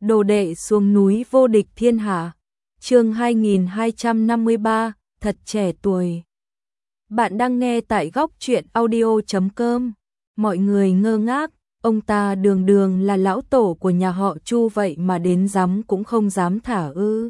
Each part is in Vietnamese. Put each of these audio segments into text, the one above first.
Đồ đệ xuống núi vô địch thiên hạ. Chương 2253, thật trẻ tuổi. Bạn đang nghe tại góc truyện audio.com. Mọi người ngơ ngác, ông ta đường đường là lão tổ của nhà họ Chu vậy mà đến dám cũng không dám thả ư.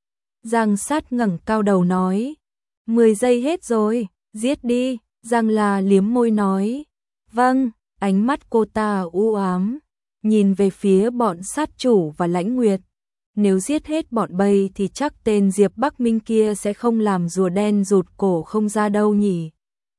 Giang Sát ngẩng cao đầu nói, 10 giây hết rồi, giết đi. Giang La liếm môi nói, vâng. Ánh mắt cô ta u ám, nhìn về phía bọn sát chủ và Lãnh Nguyệt. Nếu giết hết bọn Bầy thì chắc tên Diệp Bắc Minh kia sẽ không làm rùa đen rụt cổ không ra đâu nhỉ.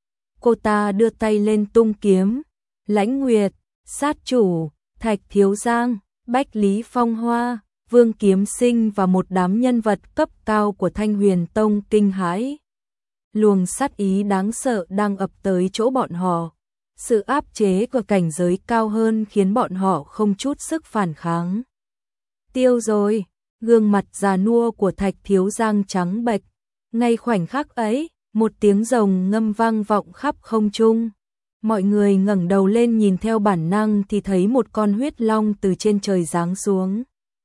Cô ta đưa tay lên tung kiếm. Lãnh Nguyệt, sát chủ, Thạch Thiếu Giang, Bách Lý Phong Hoa, Vương Kiếm Sinh và một đám nhân vật cấp cao của Thanh Huyền Tông kinh hãi. Luồng sát ý đáng sợ đang ập tới chỗ bọn họ. Sự áp chế của cảnh giới cao hơn khiến bọn họ không chút sức phản kháng. Tiêu rồi, gương mặt già nua của Thạch Thiếu Giang trắng bệch. Ngay khoảnh khắc ấy, một tiếng rồng ngâm vang vọng khắp không trung. Mọi người ngẩng đầu lên nhìn theo bản năng thì thấy một con huyết long từ trên trời giáng xuống.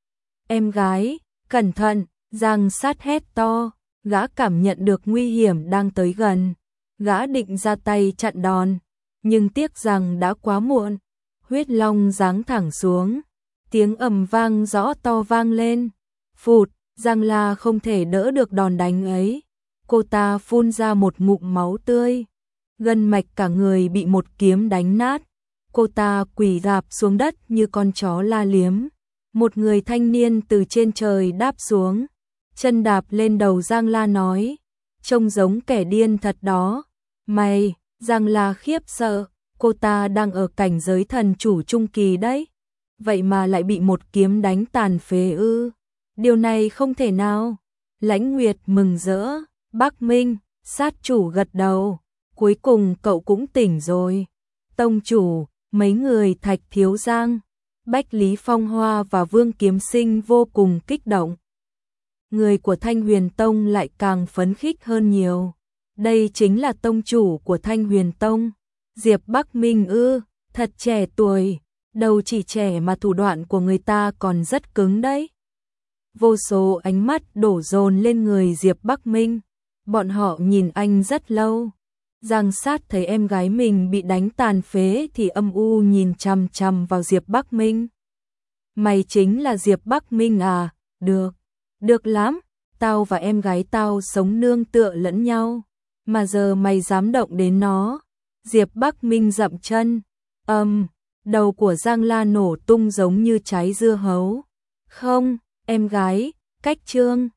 Em gái, cẩn thận, Giang Sát hét to, gã cảm nhận được nguy hiểm đang tới gần. Gã định ra tay chặn đòn, nhưng tiếc rằng đã quá muộn. Huyết long giáng thẳng xuống, tiếng ầm vang rõ to vang lên. Phụt, Giang La không thể đỡ được đòn đánh ấy. Cô ta phun ra một ngụm máu tươi, gân mạch cả người bị một kiếm đánh nát. Cô ta quỳ rạp xuống đất như con chó la liếm. Một người thanh niên từ trên trời đáp xuống, chân đạp lên đầu Giang La nói, trông giống kẻ điên thật đó. Mày, Giang La khiếp sợ, cô ta đang ở cảnh giới thần chủ trung kỳ đấy. Vậy mà lại bị một kiếm đánh tàn phế ư? Điều này không thể nào. Lãnh Nguyệt mừng rỡ, Bắc Minh, sát chủ gật đầu. Cuối cùng cậu cũng tỉnh rồi. Tông chủ, mấy người Thạch Thiếu Giang, Bách Lý Phong Hoa và Vương Kiếm Sinh vô cùng kích động. Người của Thanh Huyền Tông lại càng phấn khích hơn nhiều. Đây chính là tông chủ của Thanh Huyền Tông. Diệp Bắc Minh ư, thật trẻ tuổi, đầu chỉ trẻ mà thủ đoạn của người ta còn rất cứng đấy. Vô số ánh mắt đổ dồn lên người Diệp Bắc Minh. Bọn họ nhìn anh rất lâu. Giang Sát thấy em gái mình bị đánh tàn phế thì âm u nhìn chằm chằm vào Diệp Bắc Minh. Mày chính là Diệp Bắc Minh à? Được, được lắm. Tao và em gái tao sống nương tựa lẫn nhau. Mà giờ mày dám động đến nó. Diệp Bắc Minh dậm chân. Đầu của Giang La nổ tung giống như trái dưa hấu. Không, em gái, cách trương.